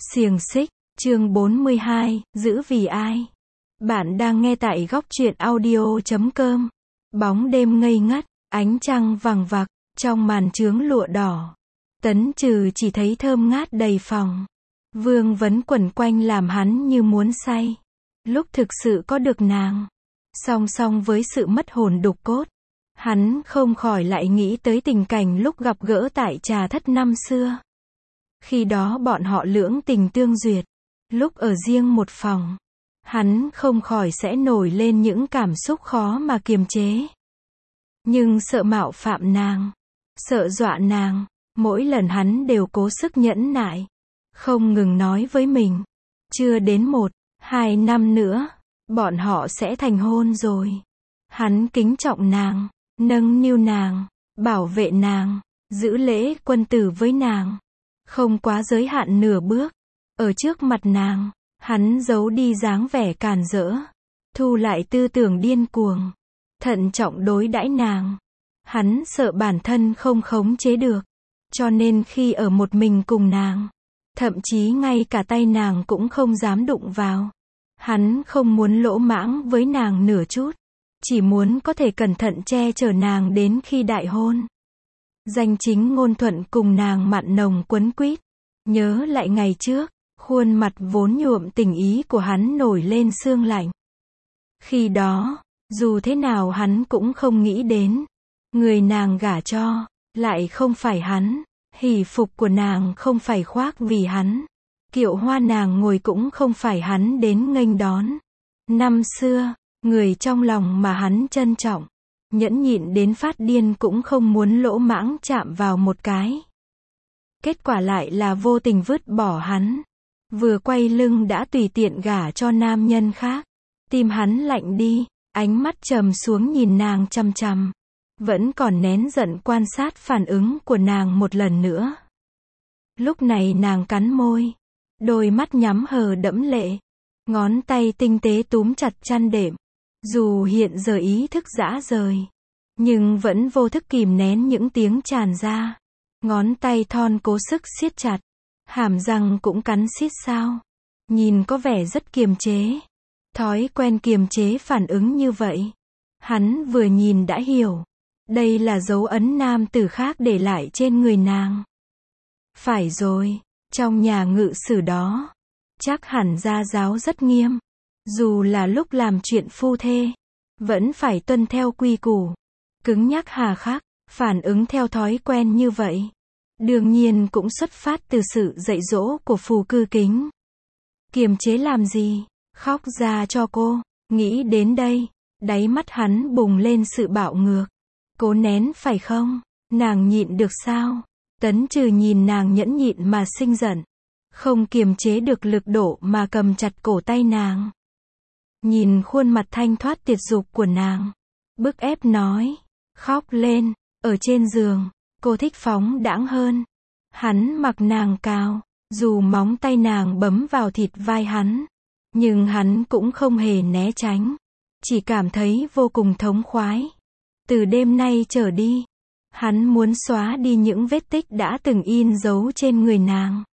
Xiềng xích, chương 42, giữ vì ai? Bạn đang nghe tại góc truyện audio.com. Bóng đêm ngây ngất, ánh trăng vằng vặc, trong màn chướng lụa đỏ. Tấn Trừ chỉ thấy thơm ngát đầy phòng. Vương vấn quẩn quanh làm hắn như muốn say. Lúc thực sự có được nàng, song song với sự mất hồn đục cốt, hắn không khỏi lại nghĩ tới tình cảnh lúc gặp gỡ tại trà thất năm xưa. Khi đó bọn họ lưỡng tình tương duyệt, lúc ở riêng một phòng, hắn không khỏi sẽ nổi lên những cảm xúc khó mà kiềm chế. Nhưng sợ mạo phạm nàng, sợ dọa nàng, mỗi lần hắn đều cố sức nhẫn nại, không ngừng nói với mình, chưa đến 1-2 năm nữa, bọn họ sẽ thành hôn rồi. Hắn kính trọng nàng, nâng niu nàng, bảo vệ nàng, giữ lễ quân tử với nàng, không quá giới hạn nửa bước. Ở trước mặt nàng, hắn giấu đi dáng vẻ càn rỡ, thu lại tư tưởng điên cuồng, thận trọng đối đãi nàng. Hắn sợ bản thân không khống chế được, cho nên khi ở một mình cùng nàng, thậm chí ngay cả tay nàng cũng không dám đụng vào. Hắn không muốn lỗ mãng với nàng nửa chút, chỉ muốn có thể cẩn thận che chở nàng đến khi đại hôn. Danh chính ngôn thuận cùng nàng mặn nồng quấn quýt. Nhớ lại ngày trước, khuôn mặt vốn nhuộm tình ý của hắn nổi lên sương lạnh. Khi đó, dù thế nào hắn cũng không nghĩ đến, người nàng gả cho, lại không phải hắn, hỷ phục của nàng không phải khoác vì hắn, kiệu hoa nàng ngồi cũng không phải hắn đến nghênh đón. Năm xưa, người trong lòng mà hắn trân trọng, nhẫn nhịn đến phát điên cũng không muốn lỗ mãng chạm vào một cái. Kết quả lại là vô tình vứt bỏ hắn. Vừa quay lưng đã tùy tiện gả cho nam nhân khác. Tim hắn lạnh đi, ánh mắt trầm xuống nhìn nàng chằm chằm. Vẫn còn nén giận quan sát phản ứng của nàng một lần nữa. Lúc này nàng cắn môi, đôi mắt nhắm hờ đẫm lệ, ngón tay tinh tế túm chặt chăn đệm. Dù hiện giờ ý thức rã rời, nhưng vẫn vô thức kìm nén những tiếng tràn ra. Ngón tay thon cố sức siết chặt, hàm răng cũng cắn xiết sao. Nhìn có vẻ rất kiềm chế. Thói quen kiềm chế phản ứng như vậy. Hắn vừa nhìn đã hiểu. Đây là dấu ấn nam tử khác để lại trên người nàng. Phải rồi, trong nhà ngự sử đó, chắc hẳn gia giáo rất nghiêm. Dù là lúc làm chuyện phu thê, vẫn phải tuân theo quy củ. Cứng nhắc hà khắc, phản ứng theo thói quen như vậy. Đương nhiên cũng xuất phát từ sự dạy dỗ của Phù Cư Kính. Kiềm chế làm gì? Khóc ra cho cô. Nghĩ đến đây, đáy mắt hắn bùng lên sự bạo ngược. Cố nén phải không? Nàng nhịn được sao? Tấn Trừ nhìn nàng nhẫn nhịn mà sinh giận. Không kiềm chế được lực độ mà cầm chặt cổ tay nàng. Nhìn khuôn mặt thanh thoát tiệt dục của nàng, bức ép nói, khóc lên. Ở trên giường, cô thích phóng đãng hơn. Hắn mặc nàng cào, dù móng tay nàng bấm vào thịt vai hắn, nhưng hắn cũng không hề né tránh, chỉ cảm thấy vô cùng thống khoái. Từ đêm nay trở đi, hắn muốn xóa đi những vết tích đã từng in dấu trên người nàng,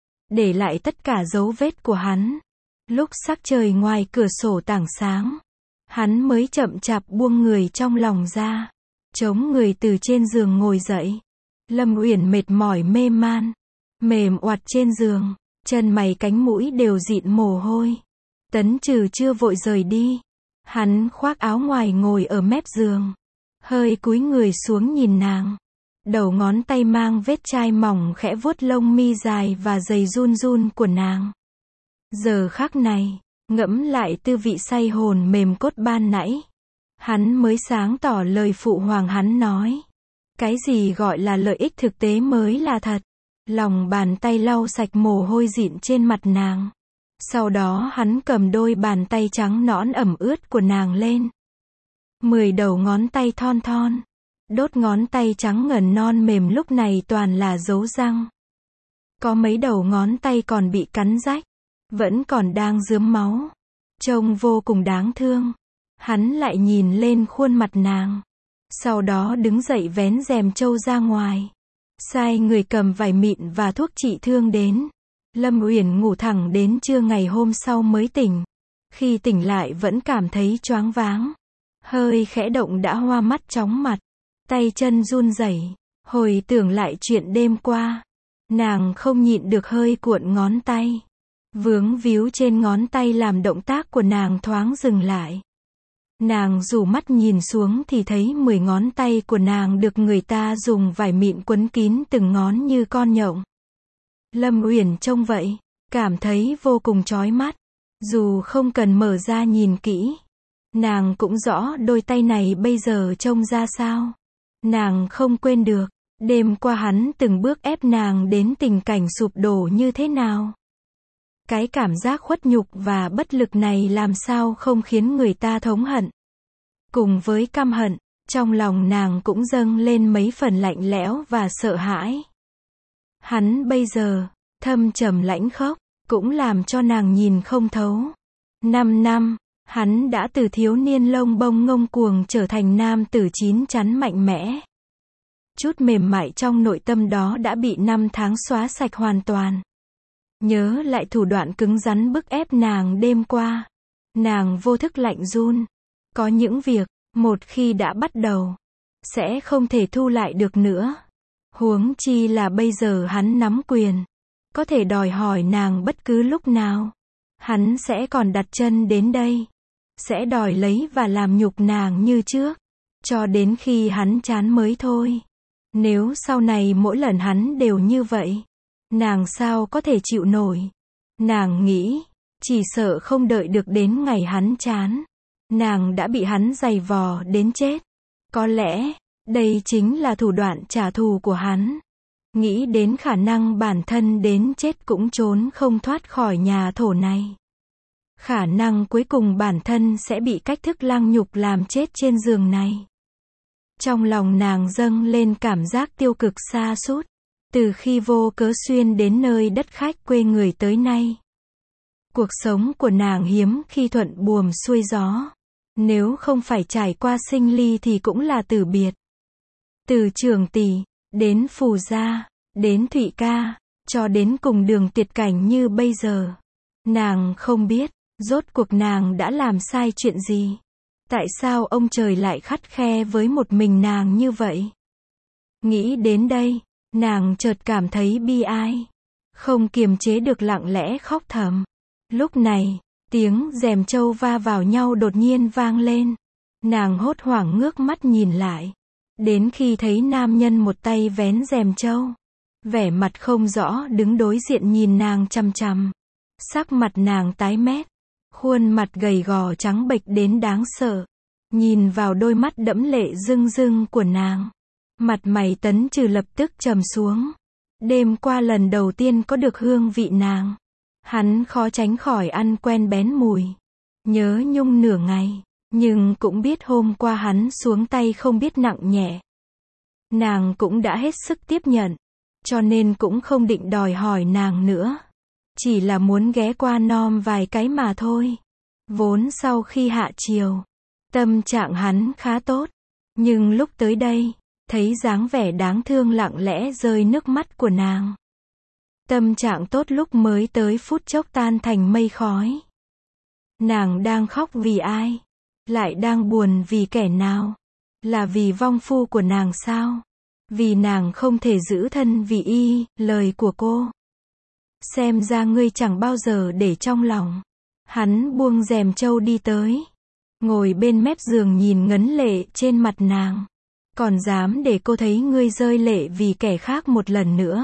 để lại tất cả dấu vết của hắn. Lúc sắc trời ngoài cửa sổ tảng sáng, hắn mới chậm chạp buông người trong lòng ra, chống người từ trên giường ngồi dậy. Lâm Uyển mệt mỏi mê man, mềm oặt trên giường, chân mày cánh mũi đều dịn mồ hôi. Tấn Trừ chưa vội rời đi, hắn khoác áo ngoài ngồi ở mép giường, hơi cúi người xuống nhìn nàng. Đầu ngón tay mang vết chai mỏng khẽ vuốt lông mi dài và dày run run của nàng. Giờ khắc này, ngẫm lại tư vị say hồn mềm cốt ban nãy, hắn mới sáng tỏ lời phụ hoàng hắn nói. Cái gì gọi là lợi ích thực tế mới là thật. Lòng bàn tay lau sạch mồ hôi dịn trên mặt nàng. Sau đó hắn cầm đôi bàn tay trắng nõn ẩm ướt của nàng lên. 10 đầu ngón tay thon thon. Đốt ngón tay trắng ngần non mềm lúc này toàn là dấu răng. Có mấy đầu ngón tay còn bị cắn rách, vẫn còn đang rướm máu. Trông vô cùng đáng thương. Hắn lại nhìn lên khuôn mặt nàng. Sau đó đứng dậy vén rèm trâu ra ngoài. Sai người cầm vải mịn và thuốc trị thương đến. Lâm Uyển ngủ thẳng đến trưa ngày hôm sau mới tỉnh. Khi tỉnh lại vẫn cảm thấy choáng váng. Hơi khẽ động đã hoa mắt chóng mặt. Tay chân run rẩy. Hồi tưởng lại chuyện đêm qua. Nàng không nhịn được hơi cuộn ngón tay. Vướng víu trên ngón tay làm động tác của nàng thoáng dừng lại. Nàng rủ mắt nhìn xuống thì thấy 10 ngón tay của nàng được người ta dùng vải mịn quấn kín từng ngón như con nhộng. Lâm Uyển trông vậy, cảm thấy vô cùng chói mắt. Dù không cần mở ra nhìn kỹ, nàng cũng rõ đôi tay này bây giờ trông ra sao. Nàng không quên được, đêm qua hắn từng bước ép nàng đến tình cảnh sụp đổ như thế nào. Cái cảm giác khuất nhục và bất lực này làm sao không khiến người ta thống hận. Cùng với căm hận, trong lòng nàng cũng dâng lên mấy phần lạnh lẽo và sợ hãi. Hắn bây giờ, thâm trầm lãnh khốc, cũng làm cho nàng nhìn không thấu. 5 năm, hắn đã từ thiếu niên lông bông ngông cuồng trở thành nam tử chín chắn mạnh mẽ. Chút mềm mại trong nội tâm đó đã bị 5 tháng xóa sạch hoàn toàn. Nhớ lại thủ đoạn cứng rắn bức ép nàng đêm qua. Nàng vô thức lạnh run. Có những việc, một khi đã bắt đầu, sẽ không thể thu lại được nữa. Huống chi là bây giờ hắn nắm quyền. Có thể đòi hỏi nàng bất cứ lúc nào. Hắn sẽ còn đặt chân đến đây. Sẽ đòi lấy và làm nhục nàng như trước. Cho đến khi hắn chán mới thôi. Nếu sau này mỗi lần hắn đều như vậy, nàng sao có thể chịu nổi. Nàng nghĩ, chỉ sợ không đợi được đến ngày hắn chán, nàng đã bị hắn giày vò đến chết. Có lẽ, đây chính là thủ đoạn trả thù của hắn. Nghĩ đến khả năng bản thân đến chết cũng trốn không thoát khỏi nhà thổ này. Khả năng cuối cùng bản thân sẽ bị cách thức lăng nhục làm chết trên giường này. Trong lòng nàng dâng lên cảm giác tiêu cực sa sút. Từ khi vô cớ xuyên đến nơi đất khách quê người tới nay. Cuộc sống của nàng hiếm khi thuận buồm xuôi gió. Nếu không phải trải qua sinh ly thì cũng là tử biệt. Từ Trường Tỷ, đến Phù Gia, đến Thụy Ca, cho đến cùng đường tuyệt cảnh như bây giờ. Nàng không biết, rốt cuộc nàng đã làm sai chuyện gì. Tại sao ông trời lại khắt khe với một mình nàng như vậy? Nghĩ đến đây, nàng chợt cảm thấy bi ai. Không kiềm chế được lặng lẽ khóc thầm. Lúc này, tiếng rèm trâu va vào nhau đột nhiên vang lên. Nàng hốt hoảng ngước mắt nhìn lại. Đến khi thấy nam nhân một tay vén rèm trâu. Vẻ mặt không rõ đứng đối diện nhìn nàng chằm chằm. Sắc mặt nàng tái mét. Khuôn mặt gầy gò trắng bệch đến đáng sợ. Nhìn vào đôi mắt đẫm lệ rưng rưng của nàng. Mặt mày Tấn Trừ lập tức trầm xuống. Đêm qua lần đầu tiên có được hương vị nàng. Hắn khó tránh khỏi ăn quen bén mùi. Nhớ nhung nửa ngày. Nhưng cũng biết hôm qua hắn xuống tay không biết nặng nhẹ. Nàng cũng đã hết sức tiếp nhận. Cho nên cũng không định đòi hỏi nàng nữa. Chỉ là muốn ghé qua nom vài cái mà thôi. Vốn sau khi hạ chiều, tâm trạng hắn khá tốt. Nhưng lúc tới đây, thấy dáng vẻ đáng thương lặng lẽ rơi nước mắt của nàng. Tâm trạng tốt lúc mới tới phút chốc tan thành mây khói. Nàng đang khóc vì ai? Lại đang buồn vì kẻ nào? Là vì vong phu của nàng sao? Vì nàng không thể giữ thân vì y, lời của cô. Xem ra ngươi chẳng bao giờ để trong lòng. Hắn buông rèm trâu đi tới. Ngồi bên mép giường nhìn ngấn lệ trên mặt nàng. Còn dám để cô thấy ngươi rơi lệ vì kẻ khác một lần nữa.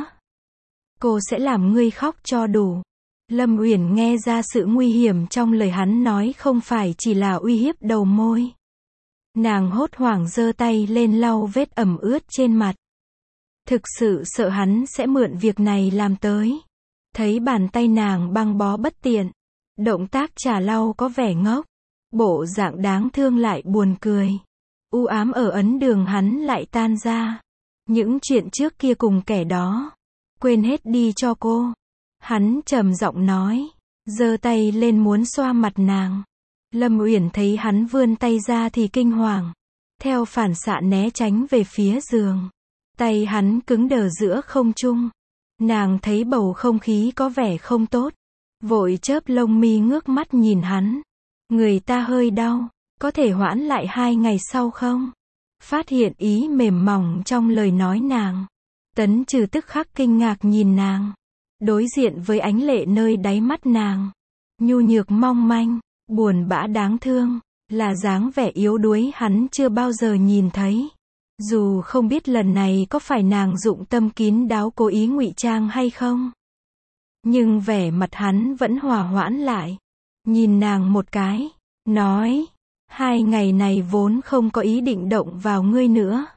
Cô sẽ làm ngươi khóc cho đủ. Lâm Uyển nghe ra sự nguy hiểm trong lời hắn nói không phải chỉ là uy hiếp đầu môi. Nàng hốt hoảng giơ tay lên lau vết ẩm ướt trên mặt. Thực sự sợ hắn sẽ mượn việc này làm tới. Thấy bàn tay nàng băng bó bất tiện. Động tác chà lau có vẻ ngốc. Bộ dạng đáng thương lại buồn cười. U ám ở ấn đường hắn lại tan ra. Những chuyện trước kia cùng kẻ đó. Quên hết đi cho cô. Hắn trầm giọng nói. Giơ tay lên muốn xoa mặt nàng. Lâm Uyển thấy hắn vươn tay ra thì kinh hoàng. Theo phản xạ né tránh về phía giường. Tay hắn cứng đờ giữa không trung. Nàng thấy bầu không khí có vẻ không tốt. Vội chớp lông mi ngước mắt nhìn hắn. Người ta hơi đau. Có thể hoãn lại 2 ngày sau không? Phát hiện ý mềm mỏng trong lời nói nàng. Tấn Trừ tức khắc kinh ngạc nhìn nàng. Đối diện với ánh lệ nơi đáy mắt nàng. Nhu nhược mong manh, buồn bã đáng thương. Là dáng vẻ yếu đuối hắn chưa bao giờ nhìn thấy. Dù không biết lần này có phải nàng dụng tâm kín đáo cố ý ngụy trang hay không. Nhưng vẻ mặt hắn vẫn hòa hoãn lại. Nhìn nàng một cái. Nói. 2 ngày này vốn không có ý định động vào ngươi nữa.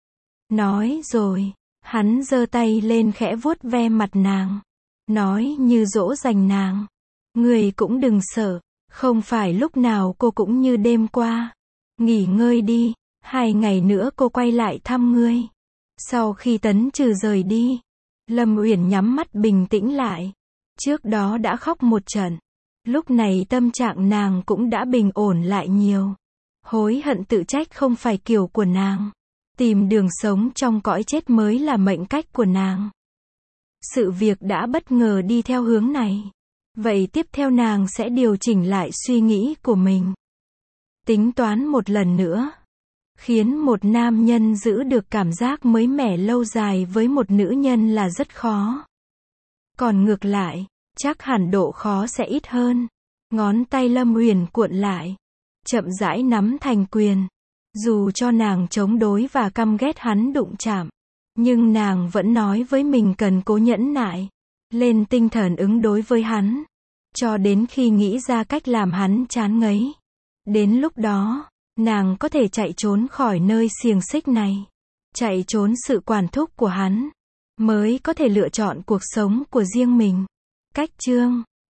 Nói rồi. Hắn giơ tay lên khẽ vuốt ve mặt nàng. Nói như dỗ dành nàng. Ngươi cũng đừng sợ. Không phải lúc nào cô cũng như đêm qua. Nghỉ ngơi đi. 2 ngày nữa cô quay lại thăm ngươi. Sau khi Tấn Trừ rời đi. Lâm Uyển nhắm mắt bình tĩnh lại. Trước đó đã khóc một trận. Lúc này tâm trạng nàng cũng đã bình ổn lại nhiều. Hối hận tự trách không phải kiểu của nàng. Tìm đường sống trong cõi chết mới là mệnh cách của nàng. Sự việc đã bất ngờ đi theo hướng này. Vậy tiếp theo nàng sẽ điều chỉnh lại suy nghĩ của mình. Tính toán một lần nữa. Khiến một nam nhân giữ được cảm giác mới mẻ lâu dài với một nữ nhân là rất khó. Còn ngược lại, chắc hẳn độ khó sẽ ít hơn. Ngón tay Lâm Uyển cuộn lại. Chậm rãi nắm thành quyền. Dù cho nàng chống đối và căm ghét hắn đụng chạm. Nhưng nàng vẫn nói với mình cần cố nhẫn nại. Lên tinh thần ứng đối với hắn. Cho đến khi nghĩ ra cách làm hắn chán ngấy. Đến lúc đó, nàng có thể chạy trốn khỏi nơi xiềng xích này. Chạy trốn sự quản thúc của hắn. Mới có thể lựa chọn cuộc sống của riêng mình. Cách chương